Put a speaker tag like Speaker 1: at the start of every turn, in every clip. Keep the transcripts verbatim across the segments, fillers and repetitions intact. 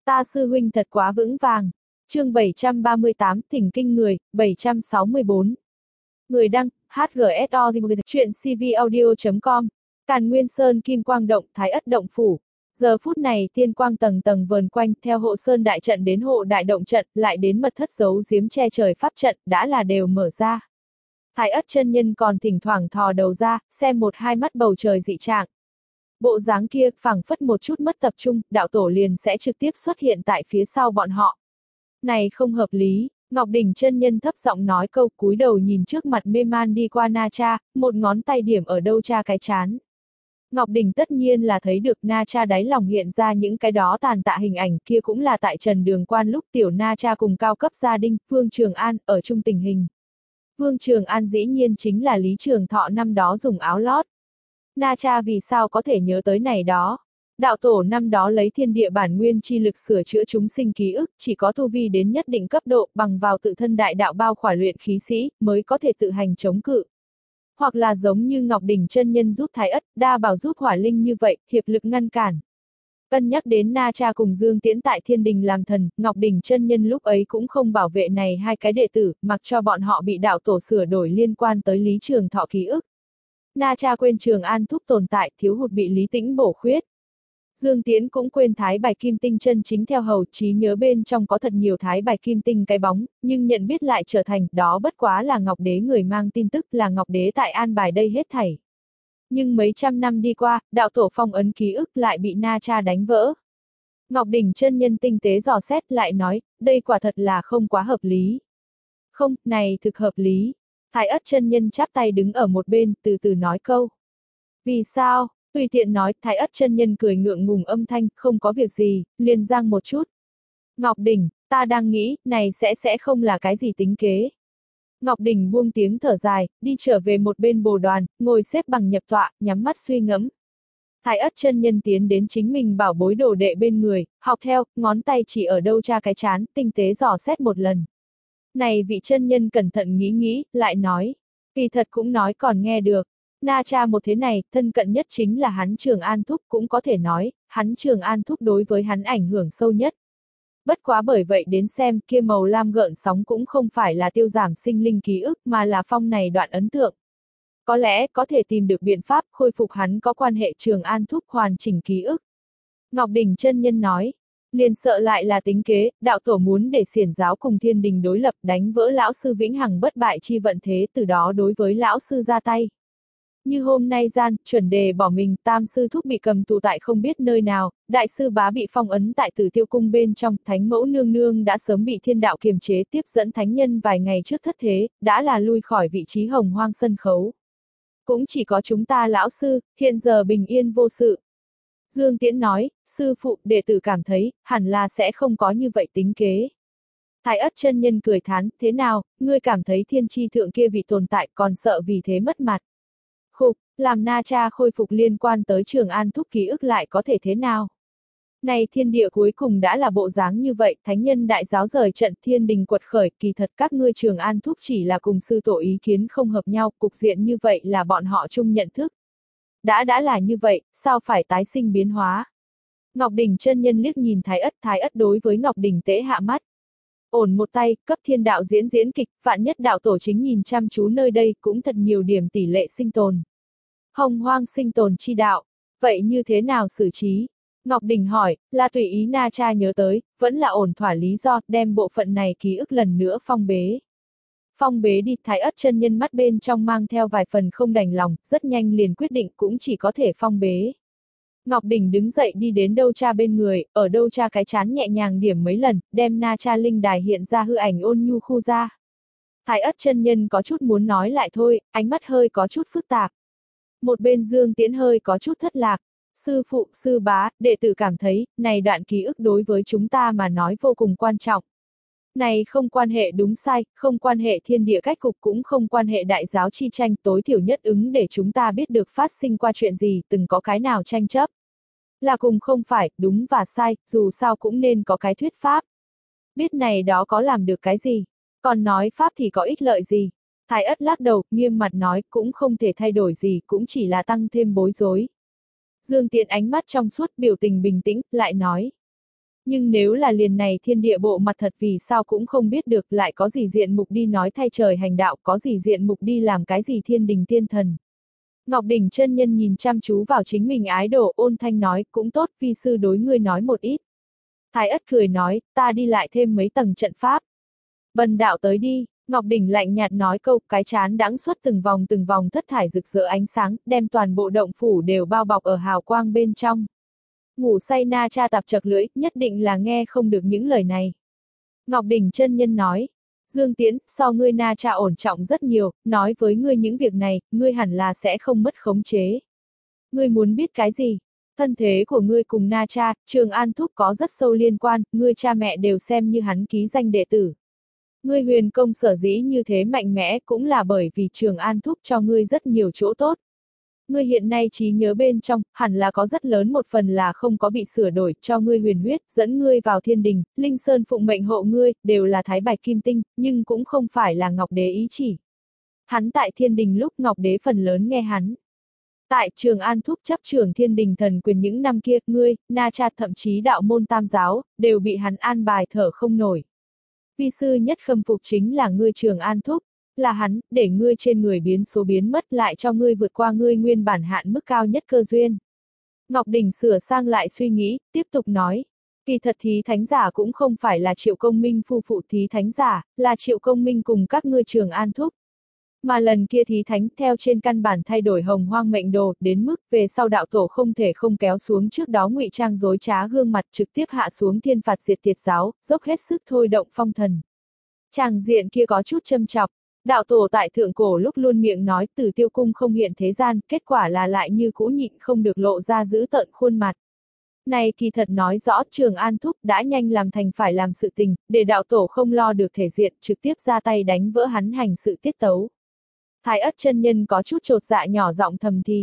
Speaker 1: Ta sư huynh thật quá vững vàng. Chương bảy trăm ba mươi tám, thỉnh kinh người, bảy trăm sáu mươi bốn. Người đăng, hát giê ét o, chuyện cvaudio chấm com. Càn Nguyên Sơn Kim Quang Động, Thái Ất Động Phủ. Giờ phút này thiên quang tầng tầng vờn quanh, theo hộ sơn đại trận đến hộ đại động trận, lại đến mật thất giấu giếm che trời pháp trận, đã là đều mở ra. Thái Ất chân nhân còn thỉnh thoảng thò đầu ra, xem một hai mắt bầu trời dị trạng. Bộ dáng kia, phảng phất một chút mất tập trung, đạo tổ liền sẽ trực tiếp xuất hiện tại phía sau bọn họ. Này không hợp lý, Ngọc Đỉnh chân nhân thấp giọng nói câu, cúi đầu nhìn trước mặt mê man đi qua Na Cha, một ngón tay điểm ở đâu cha cái chán. Ngọc Đỉnh tất nhiên là thấy được Na Cha đáy lòng hiện ra những cái đó tàn tạ hình ảnh, kia cũng là tại Trần Đường Quan lúc tiểu Na Cha cùng cao cấp gia đình, Vương Trường An, ở chung tình hình. Vương Trường An dĩ nhiên chính là Lý Trường Thọ năm đó dùng áo lót. Na Cha vì sao có thể nhớ tới này đó? Đạo tổ năm đó lấy thiên địa bản nguyên chi lực sửa chữa chúng sinh ký ức, chỉ có tu vi đến nhất định cấp độ, bằng vào tự thân đại đạo bao khỏa luyện khí sĩ, mới có thể tự hành chống cự. Hoặc là giống như Ngọc Đỉnh chân nhân giúp Thái Ất, Đa Bảo giúp Hỏa Linh như vậy, hiệp lực ngăn cản. Cân nhắc đến Na Cha cùng Dương Tiễn tại thiên đình làm thần, Ngọc Đỉnh chân nhân lúc ấy cũng không bảo vệ này hai cái đệ tử, mặc cho bọn họ bị đạo tổ sửa đổi liên quan tới Lý Trường Thọ ký ức. Na Cha quên Trường An thúc tồn tại, thiếu hụt bị Lý Tĩnh bổ khuyết. Dương Tiễn cũng quên Thái Bạch Kim Tinh chân chính theo hầu, trí nhớ bên trong có thật nhiều Thái Bạch Kim Tinh cái bóng, nhưng nhận biết lại trở thành, đó bất quá là Ngọc Đế người mang tin tức, là Ngọc Đế tại an bài đây hết thảy. Nhưng mấy trăm năm đi qua, đạo tổ phong ấn ký ức lại bị Na Cha đánh vỡ. Ngọc Đỉnh chân nhân tinh tế dò xét lại nói, đây quả thật là không quá hợp lý. Không, này thực hợp lý. Thái Ất chân nhân chắp tay đứng ở một bên, từ từ nói câu. Vì sao? Tùy tiện nói, Thái Ất chân nhân cười ngượng ngùng âm thanh, không có việc gì, liền giang một chút. Ngọc Đỉnh, ta đang nghĩ, này sẽ sẽ không là cái gì tính kế. Ngọc Đỉnh buông tiếng thở dài, đi trở về một bên bồ đoàn, ngồi xếp bằng nhập tọa, nhắm mắt suy ngẫm. Thái Ất chân nhân tiến đến chính mình bảo bối đồ đệ bên người, học theo, ngón tay chỉ ở đâu cha cái chán, tinh tế dò xét một lần. Này vị chân nhân cẩn thận nghĩ nghĩ, lại nói, kỳ thật cũng nói còn nghe được. Na Cha một thế này, thân cận nhất chính là hắn Trường An Thúc, cũng có thể nói, hắn Trường An Thúc đối với hắn ảnh hưởng sâu nhất. Bất quá bởi vậy đến xem, kia màu lam gợn sóng cũng không phải là tiêu giảm sinh linh ký ức, mà là phong này đoạn ấn tượng. Có lẽ, có thể tìm được biện pháp, khôi phục hắn có quan hệ Trường An Thúc hoàn chỉnh ký ức. Ngọc Đỉnh chân nhân nói, liền sợ lại là tính kế, đạo tổ muốn để xiển giáo cùng thiên đình đối lập, đánh vỡ lão sư vĩnh hằng bất bại chi vận thế, từ đó đối với lão sư ra tay. Như hôm nay gian, chuẩn đề bỏ mình, tam sư thúc bị cầm tù tại không biết nơi nào, đại sư bá bị phong ấn tại Tử Tiêu cung bên trong, thánh mẫu nương nương đã sớm bị thiên đạo kiềm chế, tiếp dẫn thánh nhân vài ngày trước thất thế, đã là lui khỏi vị trí hồng hoang sân khấu. Cũng chỉ có chúng ta lão sư, hiện giờ bình yên vô sự. Dương Tiễn nói, sư phụ, đệ tử cảm thấy, hẳn là sẽ không có như vậy tính kế. Thái Ất chân nhân cười thán, thế nào, ngươi cảm thấy thiên tri thượng kia vị tồn tại còn sợ vì thế mất mặt. Khục, làm Na Cha khôi phục liên quan tới Trường An Thúc ký ức lại có thể thế nào? Này thiên địa cuối cùng đã là bộ dáng như vậy, thánh nhân đại giáo rời trận thiên đình quật khởi, kỳ thật các ngươi Trường An Thúc chỉ là cùng sư tổ ý kiến không hợp nhau, cục diện như vậy là bọn họ chung nhận thức. Đã đã là như vậy, sao phải tái sinh biến hóa? Ngọc Đỉnh chân nhân liếc nhìn Thái Ất, Thái Ất đối với Ngọc Đỉnh tễ hạ mắt. Ổn một tay, cấp thiên đạo diễn diễn kịch, vạn nhất đạo tổ chính nhìn chăm chú nơi đây, cũng thật nhiều điểm tỷ lệ sinh tồn. Hồng hoang sinh tồn chi đạo, vậy như thế nào xử trí? Ngọc Đỉnh hỏi, là tùy ý Na Cha nhớ tới, vẫn là ổn thỏa lý do, đem bộ phận này ký ức lần nữa phong bế. Phong bế đi, Thái Ất chân nhân mắt bên trong mang theo vài phần không đành lòng, rất nhanh liền quyết định cũng chỉ có thể phong bế. Ngọc Đỉnh đứng dậy đi đến đâu cha bên người, ở đâu cha cái chán nhẹ nhàng điểm mấy lần, đem Na Cha linh đài hiện ra hư ảnh ôn nhu khu ra. Thái Ất chân nhân có chút muốn nói lại thôi, ánh mắt hơi có chút phức tạp. Một bên Dương Tiễn hơi có chút thất lạc. Sư phụ, sư bá, đệ tử cảm thấy, này đoạn ký ức đối với chúng ta mà nói vô cùng quan trọng. Này không quan hệ đúng sai, không quan hệ thiên địa cách cục, cũng không quan hệ đại giáo chi tranh, tối thiểu nhất ứng để chúng ta biết được phát sinh qua chuyện gì, từng có cái nào tranh chấp. Là cùng không phải, đúng và sai, dù sao cũng nên có cái thuyết pháp. Biết này đó có làm được cái gì, còn nói pháp thì có ích lợi gì. Thái Ất lắc đầu, nghiêm mặt nói, cũng không thể thay đổi gì, cũng chỉ là tăng thêm bối rối. Dương Tiễn ánh mắt trong suốt, biểu tình bình tĩnh, lại nói. Nhưng nếu là liền này thiên địa bộ mặt thật vì sao cũng không biết được, lại có gì diện mục đi nói thay trời hành đạo, có gì diện mục đi làm cái gì thiên đình tiên thần. Ngọc Đỉnh chân nhân nhìn chăm chú vào chính mình ái đồ, ôn thanh nói, cũng tốt, vi sư đối ngươi nói một ít. Thái Ất cười nói, ta đi lại thêm mấy tầng trận pháp. Bần đạo tới đi, Ngọc Đỉnh lạnh nhạt nói câu, cái chán đãng xuất từng vòng từng vòng thất thải rực rỡ ánh sáng, đem toàn bộ động phủ đều bao bọc ở hào quang bên trong. Ngủ say Na Cha tạp chật lưỡi, nhất định là nghe không được những lời này. Ngọc Đỉnh chân nhân nói, Dương Tiễn, so ngươi Na Cha ổn trọng rất nhiều, nói với ngươi những việc này, ngươi hẳn là sẽ không mất khống chế. Ngươi muốn biết cái gì? Thân thế của ngươi cùng Na Cha, Trường An Thúc có rất sâu liên quan, ngươi cha mẹ đều xem như hắn ký danh đệ tử. Ngươi huyền công sở dĩ như thế mạnh mẽ cũng là bởi vì Trường An Thúc cho ngươi rất nhiều chỗ tốt. Ngươi hiện nay trí nhớ bên trong, hẳn là có rất lớn một phần là không có bị sửa đổi, cho ngươi huyền huyết, dẫn ngươi vào thiên đình, Linh Sơn phụng mệnh hộ ngươi, đều là thái bạch kim tinh, nhưng cũng không phải là Ngọc Đế ý chỉ. Hắn tại thiên đình lúc Ngọc Đế phần lớn nghe hắn. Tại Trường An Thúc chấp trưởng thiên đình thần quyền những năm kia, ngươi, Na Cha thậm chí đạo môn tam giáo, đều bị hắn an bài thở không nổi. Vi sư nhất khâm phục chính là ngươi Trường An Thúc, là hắn, để ngươi trên người biến số biến mất lại cho ngươi vượt qua ngươi nguyên bản hạn mức cao nhất cơ duyên. Ngọc Đỉnh sửa sang lại suy nghĩ, tiếp tục nói, kỳ thật thí thánh giả cũng không phải là Triệu Công Minh phu phụ thí thánh giả, là Triệu Công Minh cùng các ngươi Trường An Thúc. Mà lần kia thí thánh theo trên căn bản thay đổi hồng hoang mệnh đồ, đến mức về sau đạo tổ không thể không kéo xuống trước đó ngụy trang dối trá gương mặt trực tiếp hạ xuống thiên phạt diệt tiệt giáo, dốc hết sức thôi động phong thần. Tràng diện kia có chút châm chọc, đạo tổ tại thượng cổ lúc luôn miệng nói Tử Tiêu Cung không hiện thế gian, kết quả là lại như cũ nhịn không được lộ ra giữ tợn khuôn mặt. Này kỳ thật nói rõ Trường An Thúc đã nhanh làm thành phải làm sự tình, để đạo tổ không lo được thể diện, trực tiếp ra tay đánh vỡ hắn hành sự tiết tấu. Thái Ất chân nhân có chút chột dạ nhỏ giọng thầm thì.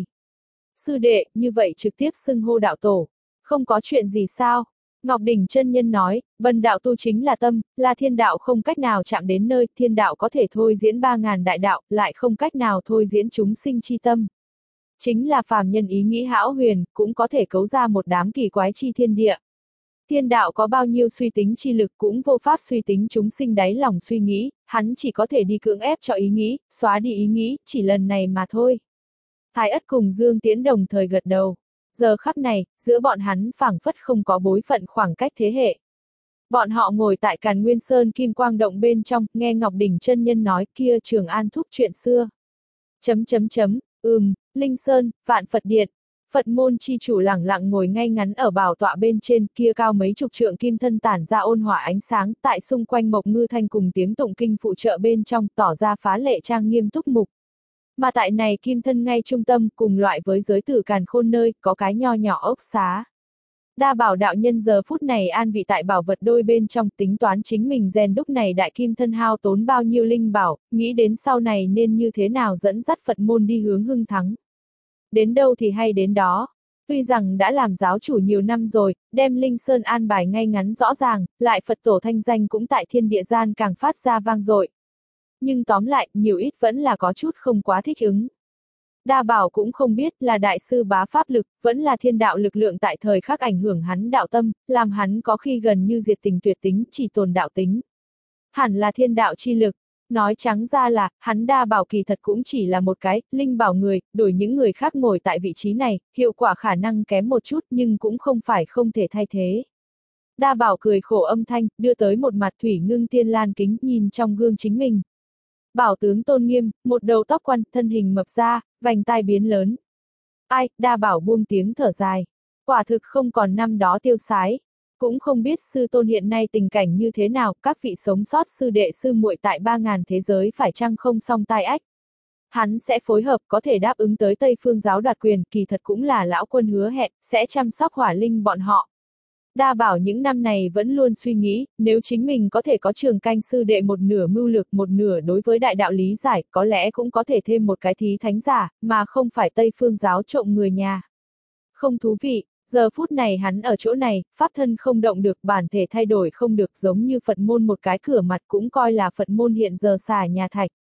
Speaker 1: Sư đệ, như vậy trực tiếp xưng hô đạo tổ. Không có chuyện gì sao? Ngọc Đỉnh chân nhân nói, bần đạo tu chính là tâm, là thiên đạo không cách nào chạm đến nơi, thiên đạo có thể thôi diễn ba ngàn đại đạo, lại không cách nào thôi diễn chúng sinh chi tâm. Chính là phàm nhân ý nghĩ hão huyền, cũng có thể cấu ra một đám kỳ quái chi thiên địa. Thiên đạo có bao nhiêu suy tính chi lực cũng vô pháp suy tính chúng sinh đáy lòng suy nghĩ, hắn chỉ có thể đi cưỡng ép cho ý nghĩ, xóa đi ý nghĩ, chỉ lần này mà thôi. Thái Ất cùng Dương Tiễn đồng thời gật đầu. Giờ khắc này, giữa bọn hắn phảng phất không có bối phận khoảng cách thế hệ. Bọn họ ngồi tại Càn Nguyên Sơn Kim Quang Động bên trong, nghe Ngọc Đỉnh chân nhân nói kia Trường An Thúc chuyện xưa. Chấm chấm chấm, ừm, Linh Sơn, Vạn Phật Điện. Phật môn chi chủ lẳng lặng ngồi ngay ngắn ở bảo tọa bên trên, kia cao mấy chục trượng kim thân tản ra ôn hỏa ánh sáng, tại xung quanh Mộc Ngư Thanh cùng tiếng tụng kinh phụ trợ bên trong, tỏ ra phá lệ trang nghiêm túc mục. Mà tại này kim thân ngay trung tâm, cùng loại với giới tử càn khôn nơi, có cái nho nhỏ ốc xá. Đa Bảo đạo nhân giờ phút này an vị tại bảo vật đôi bên trong, tính toán chính mình rèn đúc này đại kim thân hao tốn bao nhiêu linh bảo, nghĩ đến sau này nên như thế nào dẫn dắt Phật môn đi hướng hưng thắng. Đến đâu thì hay đến đó. Tuy rằng đã làm giáo chủ nhiều năm rồi, đem Linh Sơn an bài ngay ngắn rõ ràng, lại Phật tổ thanh danh cũng tại thiên địa gian càng phát ra vang dội. Nhưng tóm lại, nhiều ít vẫn là có chút không quá thích ứng. Đa Bảo cũng không biết là đại sư bá pháp lực, vẫn là thiên đạo lực lượng tại thời khắc ảnh hưởng hắn đạo tâm, làm hắn có khi gần như diệt tình tuyệt tính, chỉ tồn đạo tính. Hẳn là thiên đạo chi lực. Nói trắng ra là, hắn Đa Bảo kỳ thật cũng chỉ là một cái, linh bảo người, đổi những người khác ngồi tại vị trí này, hiệu quả khả năng kém một chút nhưng cũng không phải không thể thay thế. Đa Bảo cười khổ âm thanh, đưa tới một mặt thủy ngưng tiên lan kính nhìn trong gương chính mình. Bảo tướng tôn nghiêm, một đầu tóc quăn, thân hình mập ra, vành tai biến lớn. Ai, Đa Bảo buông tiếng thở dài. Quả thực không còn năm đó tiêu sái. Cũng không biết sư tôn hiện nay tình cảnh như thế nào, các vị sống sót sư đệ sư muội tại ba ngàn thế giới phải chăng không song tai ách. Hắn sẽ phối hợp có thể đáp ứng tới Tây Phương giáo đoạt quyền, kỳ thật cũng là lão quân hứa hẹn, sẽ chăm sóc hỏa linh bọn họ. Đa Bảo những năm này vẫn luôn suy nghĩ, nếu chính mình có thể có Trường Canh sư đệ một nửa mưu lực một nửa đối với đại đạo lý giải, có lẽ cũng có thể thêm một cái thí thánh giả, mà không phải Tây Phương giáo trộm người nhà. Không thú vị, giờ phút này hắn ở chỗ này, pháp thân không động được, bản thể thay đổi không được, giống như Phật môn một cái cửa mặt cũng coi là Phật môn hiện giờ xả nhà thạch.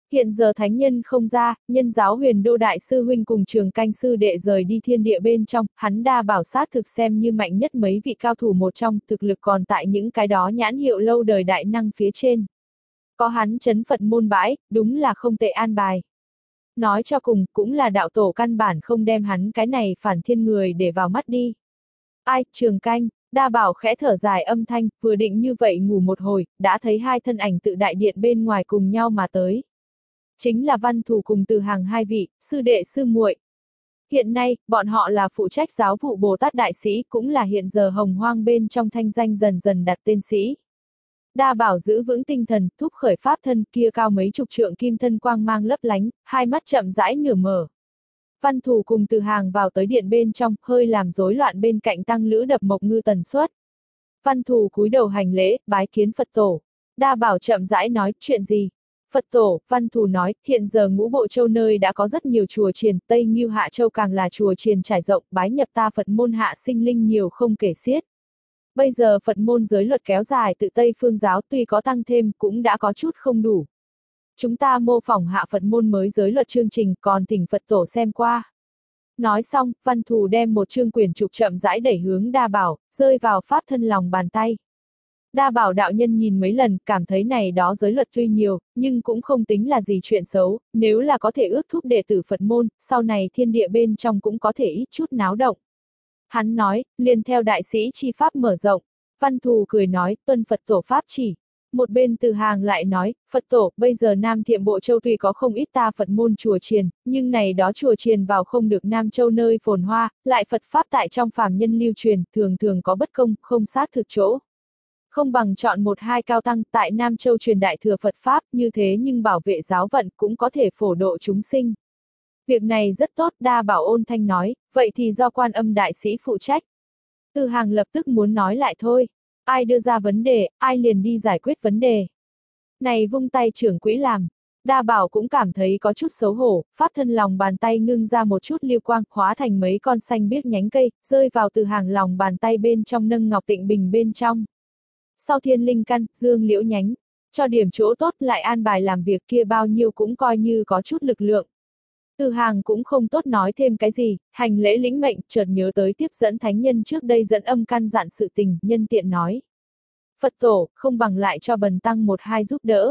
Speaker 1: Hiện giờ thánh nhân không ra, nhân giáo huyền đô đại sư huynh cùng trường canh sư đệ rời đi thiên địa bên trong, hắn Đa Bảo xác thực xem như mạnh nhất mấy vị cao thủ một trong, thực lực còn tại những cái đó nhãn hiệu lâu đời đại năng phía trên. Có hắn chấn Phật môn bãi, đúng là không tệ an bài. Nói cho cùng, cũng là đạo tổ căn bản không đem hắn cái này phản thiên người để vào mắt đi. Ai, trường canh, Đa Bảo khẽ thở dài âm thanh, vừa định như vậy ngủ một hồi, đã thấy hai thân ảnh tự đại điện bên ngoài cùng nhau mà tới. Chính là Văn Thù cùng Từ Hàng hai vị, sư đệ sư muội. Hiện nay, bọn họ là phụ trách giáo vụ Bồ Tát Đại Sĩ, cũng là hiện giờ hồng hoang bên trong thanh danh dần dần đặt tên sĩ. Đa Bảo giữ vững tinh thần, thúc khởi pháp thân, kia cao mấy chục trượng kim thân quang mang lấp lánh, hai mắt chậm rãi nửa mở. Văn Thù cùng Từ Hàng vào tới điện bên trong, hơi làm rối loạn bên cạnh tăng lữ đập mộc ngư tần suất. Văn Thù cúi đầu hành lễ, bái kiến Phật tổ. Đa Bảo chậm rãi nói, chuyện gì? Phật tổ, Văn Thù nói, hiện giờ ngũ bộ châu nơi đã có rất nhiều chùa chiền, Tây Ngưu Hạ Châu càng là chùa chiền trải rộng, bái nhập ta Phật môn hạ sinh linh nhiều không kể xiết. Bây giờ Phật môn giới luật kéo dài tự Tây phương giáo tuy có tăng thêm, cũng đã có chút không đủ. Chúng ta mô phỏng hạ Phật môn mới giới luật chương trình, còn thỉnh Phật tổ xem qua. Nói xong, Văn Thù đem một chương quyển trục chậm rãi đẩy hướng Đa Bảo, rơi vào pháp thân lòng bàn tay. Đa Bảo đạo nhân nhìn mấy lần, cảm thấy này đó giới luật tuy nhiều, nhưng cũng không tính là gì chuyện xấu, nếu là có thể ước thúc đệ tử Phật môn, sau này thiên địa bên trong cũng có thể ít chút náo động. Hắn nói, liền theo đại sĩ chi pháp mở rộng. Văn Thù cười nói, tuân Phật tổ pháp chỉ. Một bên Từ Hàng lại nói, Phật tổ, bây giờ Nam Thiệm Bộ Châu tuy có không ít ta Phật môn chùa chiền, nhưng này đó chùa chiền vào không được Nam Châu nơi phồn hoa, lại Phật pháp tại trong phàm nhân lưu truyền, thường thường có bất công, không xác thực chỗ. Không bằng chọn một hai cao tăng tại Nam Châu truyền đại thừa Phật pháp, như thế nhưng bảo vệ giáo vận cũng có thể phổ độ chúng sinh. Việc này rất tốt, Đa Bảo ôn thanh nói, vậy thì do Quan Âm đại sĩ phụ trách. Từ Hàng lập tức muốn nói lại thôi. Ai đưa ra vấn đề, ai liền đi giải quyết vấn đề. Này vung tay trưởng quỹ làm. Đa Bảo cũng cảm thấy có chút xấu hổ, pháp thân lòng bàn tay ngưng ra một chút liêu quang, hóa thành mấy con xanh biếc nhánh cây, rơi vào Từ Hàng lòng bàn tay bên trong nâng ngọc tịnh bình bên trong. Sau thiên linh căn, dương liễu nhánh, cho điểm chỗ tốt lại an bài làm việc kia bao nhiêu cũng coi như có chút lực lượng. Từ Hàng cũng không tốt nói thêm cái gì, hành lễ lĩnh mệnh, chợt nhớ tới tiếp dẫn thánh nhân trước đây dẫn âm căn dặn sự tình, nhân tiện nói. Phật tổ, không bằng lại cho bần tăng một hai giúp đỡ.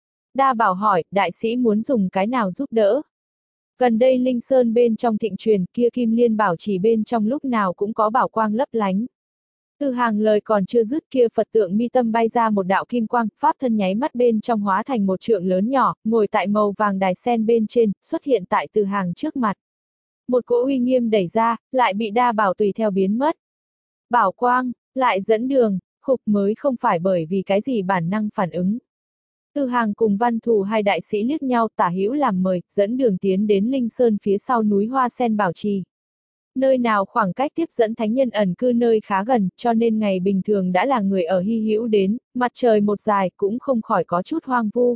Speaker 1: Đa Bảo hỏi, đại sĩ muốn dùng cái nào giúp đỡ? Gần đây Linh Sơn bên trong thịnh truyền, kia Kim Liên bảo chỉ bên trong lúc nào cũng có bảo quang lấp lánh. Từ Hàng lời còn chưa dứt kia Phật tượng mi tâm bay ra một đạo kim quang, pháp thân nháy mắt bên trong hóa thành một trượng lớn nhỏ, ngồi tại màu vàng đài sen bên trên, xuất hiện tại Từ Hàng trước mặt. Một cỗ uy nghiêm đẩy ra, lại bị Đa Bảo tùy theo biến mất. Bảo quang, lại dẫn đường, khục mới không phải bởi vì cái gì bản năng phản ứng. Từ Hàng cùng Văn Thù hai đại sĩ liếc nhau tả hữu làm mời, dẫn đường tiến đến Linh Sơn phía sau núi Hoa Sen Bảo Trì. Nơi nào khoảng cách tiếp dẫn thánh nhân ẩn cư nơi khá gần, cho nên ngày bình thường đã là người ở hy hữu đến, mặt trời một dài cũng không khỏi có chút hoang vu.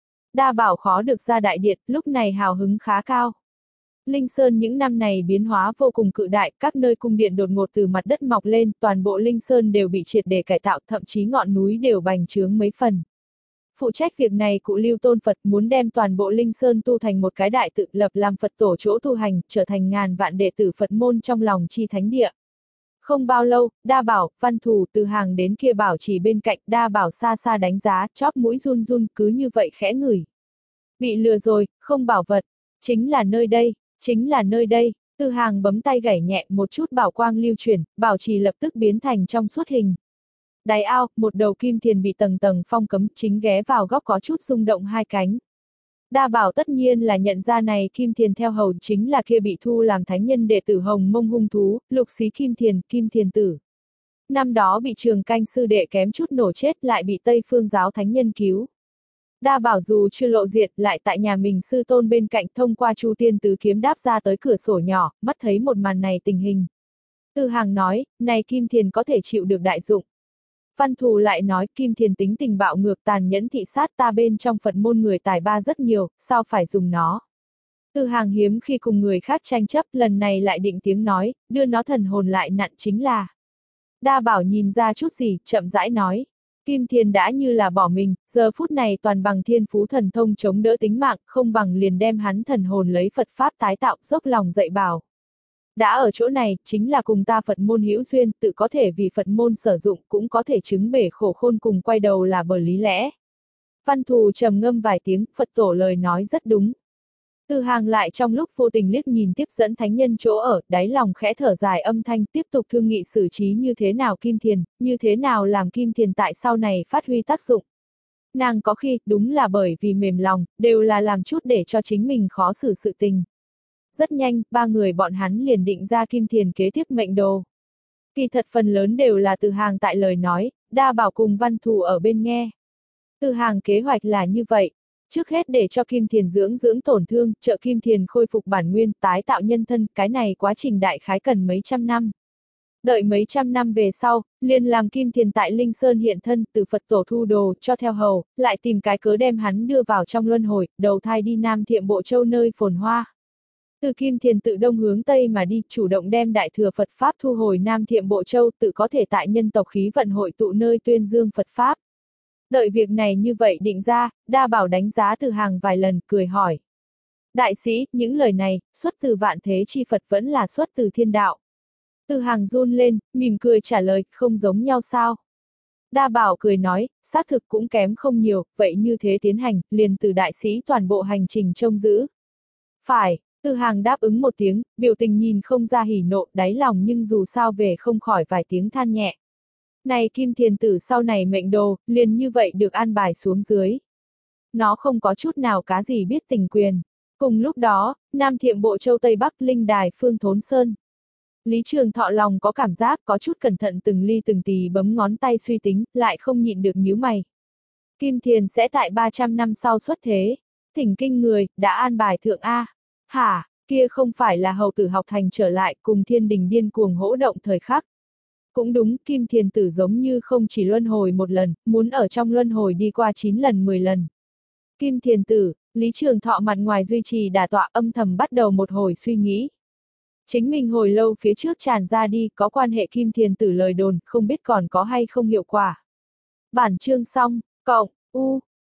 Speaker 1: Đa Bảo khó được ra đại điện, lúc này hào hứng khá cao. Linh Sơn những năm này biến hóa vô cùng cự đại, các nơi cung điện đột ngột từ mặt đất mọc lên, toàn bộ Linh Sơn đều bị triệt để cải tạo, thậm chí ngọn núi đều bành trướng mấy phần. Phụ trách việc này cụ Lưu Tôn Phật muốn đem toàn bộ Linh Sơn tu thành một cái đại tự lập làm Phật tổ chỗ tu hành, trở thành ngàn vạn đệ tử Phật môn trong lòng chi thánh địa. Không bao lâu, Đa Bảo, Văn Thù Từ Hàng đến kia bảo chỉ bên cạnh, Đa Bảo xa xa đánh giá, chóp mũi run run, cứ như vậy khẽ ngửi. Bị lừa rồi, không bảo vật, chính là nơi đây, chính là nơi đây. Từ Hàng bấm tay gảy nhẹ một chút bảo quang lưu chuyển, bảo trì lập tức biến thành trong suốt hình. Đáy ao, một đầu kim thiền bị tầng tầng phong cấm, chính ghé vào góc có chút rung động hai cánh. Đa Bảo tất nhiên là nhận ra này kim thiền theo hầu chính là kia bị thu làm thánh nhân đệ tử Hồng Mông hung thú, lục xí kim thiền, kim thiền tử. Năm đó bị trường canh sư đệ kém chút nổ chết lại bị Tây Phương giáo thánh nhân cứu. Đa Bảo dù chưa lộ diện lại tại nhà mình sư tôn bên cạnh thông qua Chu Tiên Tứ kiếm đáp ra tới cửa sổ nhỏ, mắt thấy một màn này tình hình. Từ Hàng nói, này kim thiền có thể chịu được đại dụng. Văn Thù lại nói, kim thiền tính tình bạo ngược tàn nhẫn thị sát ta bên trong Phật môn người tài ba rất nhiều, sao phải dùng nó. Từ Hàng hiếm khi cùng người khác tranh chấp, lần này lại định tiếng nói, đưa nó thần hồn lại nặn chính là. Đa Bảo nhìn ra chút gì, chậm rãi nói. Kim Thiền đã như là bỏ mình, giờ phút này toàn bằng thiên phú thần thông chống đỡ tính mạng, không bằng liền đem hắn thần hồn lấy Phật Pháp tái tạo, dốc lòng dạy bảo. Đã ở chỗ này, chính là cùng ta Phật môn hữu duyên, tự có thể vì Phật môn sử dụng, cũng có thể chứng bể khổ khôn cùng quay đầu là bờ lý lẽ. Văn Thù trầm ngâm vài tiếng, Phật tổ lời nói rất đúng. Từ Hàng lại trong lúc vô tình liếc nhìn tiếp dẫn thánh nhân chỗ ở, đáy lòng khẽ thở dài âm thanh, tiếp tục thương nghị xử trí như thế nào Kim Thiền, như thế nào làm Kim Thiền tại sau này phát huy tác dụng. Nàng có khi, đúng là bởi vì mềm lòng, đều là làm chút để cho chính mình khó xử sự tình. Rất nhanh, ba người bọn hắn liền định ra Kim Thiền kế tiếp mệnh đồ. Kỳ thật phần lớn đều là Từ Hàng tại lời nói, Đa Bảo cùng Văn Thù ở bên nghe. Từ Hàng kế hoạch là như vậy. Trước hết để cho Kim Thiền dưỡng dưỡng tổn thương, trợ Kim Thiền khôi phục bản nguyên, tái tạo nhân thân, cái này quá trình đại khái cần mấy trăm năm. Đợi mấy trăm năm về sau, liền làm Kim Thiền tại Linh Sơn hiện thân, từ Phật tổ thu đồ, cho theo hầu, lại tìm cái cớ đem hắn đưa vào trong luân hồi, đầu thai đi Nam Thiệm Bộ Châu nơi phồn hoa. Từ Kim Thiền tự đông hướng Tây mà đi, chủ động đem Đại Thừa Phật Pháp thu hồi Nam Thiệm Bộ Châu, tự có thể tại nhân tộc khí vận hội tụ nơi tuyên dương Phật Pháp. Đợi việc này như vậy định ra, Đa Bảo đánh giá Từ Hàng vài lần, cười hỏi. Đại sĩ, những lời này, xuất từ vạn thế chi Phật vẫn là xuất từ thiên đạo. Từ Hàng run lên, mỉm cười trả lời, không giống nhau sao? Đa Bảo cười nói, xác thực cũng kém không nhiều, vậy như thế tiến hành, liền từ đại sĩ toàn bộ hành trình trông giữ. Phải, Từ Hàng đáp ứng một tiếng, biểu tình nhìn không ra hỉ nộ, đáy lòng nhưng dù sao về không khỏi vài tiếng than nhẹ. Này Kim Thiền tử sau này mệnh đồ, liền như vậy được an bài xuống dưới. Nó không có chút nào cá gì biết tình quyền. Cùng lúc đó, Nam Thiệm Bộ Châu Tây Bắc Linh Đài Phương Thốn Sơn. Lý Trường Thọ lòng có cảm giác có chút cẩn thận từng ly từng tí bấm ngón tay suy tính, lại không nhịn được nhíu mày. Kim Thiền sẽ tại ba trăm năm sau xuất thế. Thỉnh kinh người, đã an bài thượng A. Hả, kia không phải là hầu tử học thành trở lại cùng thiên đình điên cuồng hỗ động thời khắc. Cũng đúng, Kim Thiền tử giống như không chỉ luân hồi một lần, muốn ở trong luân hồi đi qua chín lần mười lần. Kim Thiền tử, Lý Trường Thọ mặt ngoài duy trì đả tọa âm thầm bắt đầu một hồi suy nghĩ. Chính mình hồi lâu phía trước tràn ra đi, có quan hệ Kim Thiền tử lời đồn, không biết còn có hay không hiệu quả. Bản chương xong, cộng, u.